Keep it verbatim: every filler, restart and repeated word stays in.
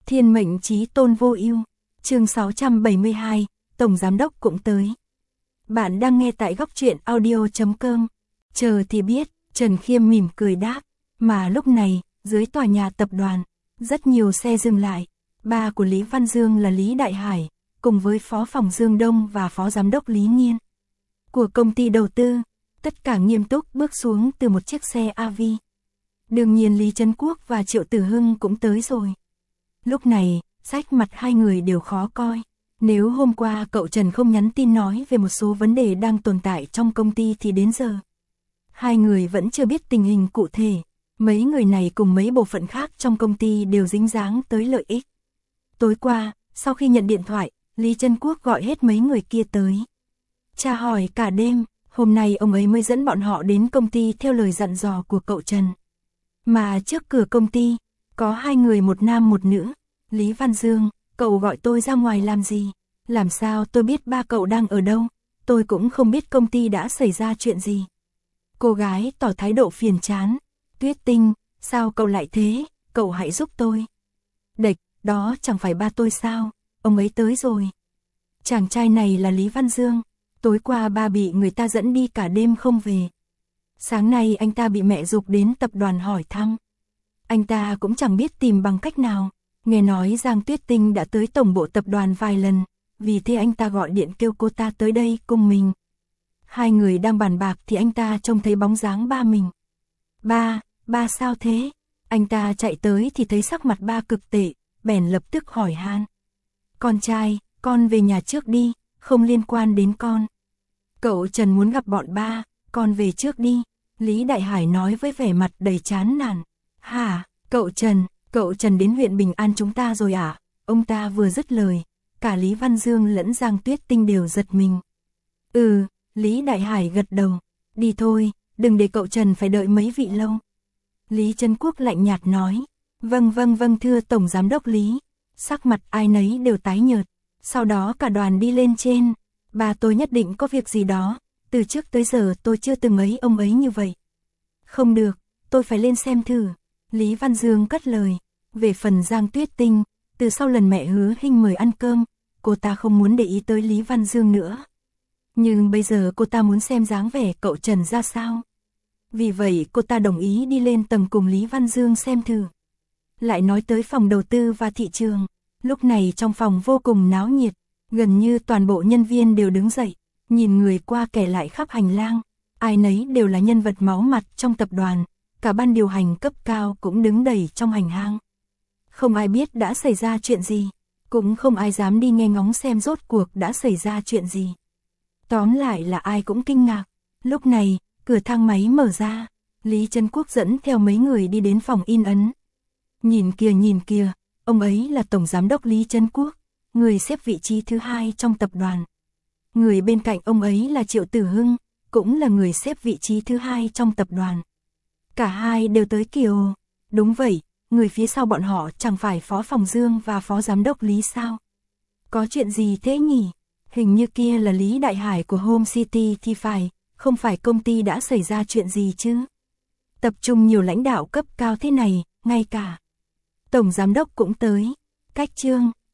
Thiên mệnh chí tôn vô ưu. Chương sáu trăm bảy mươi hai, Tổng Giám đốc cũng tới. Bạn đang nghe tại góc truyện audio chấm com. Chờ thì biết, Trần Khiêm mỉm cười đáp. Mà lúc này, dưới tòa nhà tập đoàn, rất nhiều xe dừng lại. Ba của Lý Văn Dương là Lý Đại Hải, cùng với Phó Phòng Dương Đông và Phó Giám đốc Lý Nhiên của công ty đầu tư, tất cả nghiêm túc bước xuống từ một chiếc xe a vê. Đương nhiên Lý Trấn Quốc và Triệu Tử Hưng cũng tới rồi. Lúc này, sắc mặt hai người đều khó coi. Nếu hôm qua cậu Trần không nhắn tin nói về một số vấn đề đang tồn tại trong công ty thì đến giờ hai người vẫn chưa biết tình hình cụ thể. Mấy người này cùng mấy bộ phận khác trong công ty đều dính dáng tới lợi ích. Tối qua, sau khi nhận điện thoại, Lý Trấn Quốc gọi hết mấy người kia tới. Tra hỏi cả đêm, hôm nay ông ấy mới dẫn bọn họ đến công ty theo lời dặn dò của cậu Trần. Mà trước cửa công ty, có hai người, một nam một nữ. Lý Văn Dương, cậu gọi tôi ra ngoài làm gì? Làm sao tôi biết ba cậu đang ở đâu? Tôi cũng không biết công ty đã xảy ra chuyện gì. Cô gái tỏ thái độ phiền chán. Tuyết Tinh, sao cậu lại thế? Cậu hãy giúp tôi. Địch, đó chẳng phải ba tôi sao? Ông ấy tới rồi. Chàng trai này là Lý Văn Dương. Tối qua ba bị người ta dẫn đi cả đêm không về. Sáng nay anh ta bị mẹ giục đến tập đoàn hỏi thăm. Anh ta cũng chẳng biết tìm bằng cách nào. Nghe nói Giang Tuyết Tinh đã tới tổng bộ tập đoàn vài lần, vì thế anh ta gọi điện kêu cô ta tới đây cùng mình. Hai người đang bàn bạc thì anh ta trông thấy bóng dáng ba mình. Ba, ba sao thế? Anh ta chạy tới thì thấy sắc mặt ba cực tệ, bèn lập tức hỏi han. Con trai, con về nhà trước đi, không liên quan đến con. Cậu Trần muốn gặp bọn ba, con về trước đi. Lý Đại Hải nói với vẻ mặt đầy chán nản. Hả, cậu Trần, cậu Trần đến huyện Bình An chúng ta rồi à? Ông ta vừa dứt lời, cả Lý Văn Dương lẫn Giang Tuyết Tinh đều giật mình. Ừ, Lý Đại Hải gật đầu. Đi thôi, đừng để cậu Trần phải đợi mấy vị lâu. Lý Trấn Quốc lạnh nhạt nói. Vâng vâng vâng thưa Tổng Giám đốc Lý. Sắc mặt ai nấy đều tái nhợt. Sau đó cả đoàn đi lên trên. Ba tôi nhất định có việc gì đó. Từ trước tới giờ tôi chưa từng ấy ông ấy như vậy. Không được, tôi phải lên xem thử. Lý Văn Dương cất lời. Về phần Giang Tuyết Tinh, từ sau lần mẹ Hứa Hinh mời ăn cơm, cô ta không muốn để ý tới Lý Văn Dương nữa. Nhưng bây giờ cô ta muốn xem dáng vẻ cậu Trần ra sao. Vì vậy cô ta đồng ý đi lên tầng cùng Lý Văn Dương xem thử. Lại nói tới phòng đầu tư và thị trường. Lúc này trong phòng vô cùng náo nhiệt, gần như toàn bộ nhân viên đều đứng dậy, nhìn người qua kẻ lại khắp hành lang. Ai nấy đều là nhân vật máu mặt trong tập đoàn, cả ban điều hành cấp cao cũng đứng đầy trong hành lang. Không ai biết đã xảy ra chuyện gì, cũng không ai dám đi nghe ngóng xem rốt cuộc đã xảy ra chuyện gì. Tóm lại là ai cũng kinh ngạc. Lúc này, cửa thang máy mở ra, Lý Trấn Quốc dẫn theo mấy người đi đến phòng in ấn. Nhìn kìa nhìn kìa, ông ấy là Tổng Giám đốc Lý Trấn Quốc, người xếp vị trí thứ hai trong tập đoàn. Người bên cạnh ông ấy là Triệu Tử Hưng, cũng là người xếp vị trí thứ hai trong tập đoàn. Cả hai đều tới Kiều. Đúng vậy, người phía sau bọn họ chẳng phải Phó Phòng Dương và Phó Giám đốc Lý sao? Có chuyện gì thế nhỉ? Hình như kia là Lý Đại Hải của Home City thì phải, không phải công ty đã xảy ra chuyện gì chứ? Tập trung nhiều lãnh đạo cấp cao thế này, ngay cả Tổng Giám đốc cũng tới. Cách chương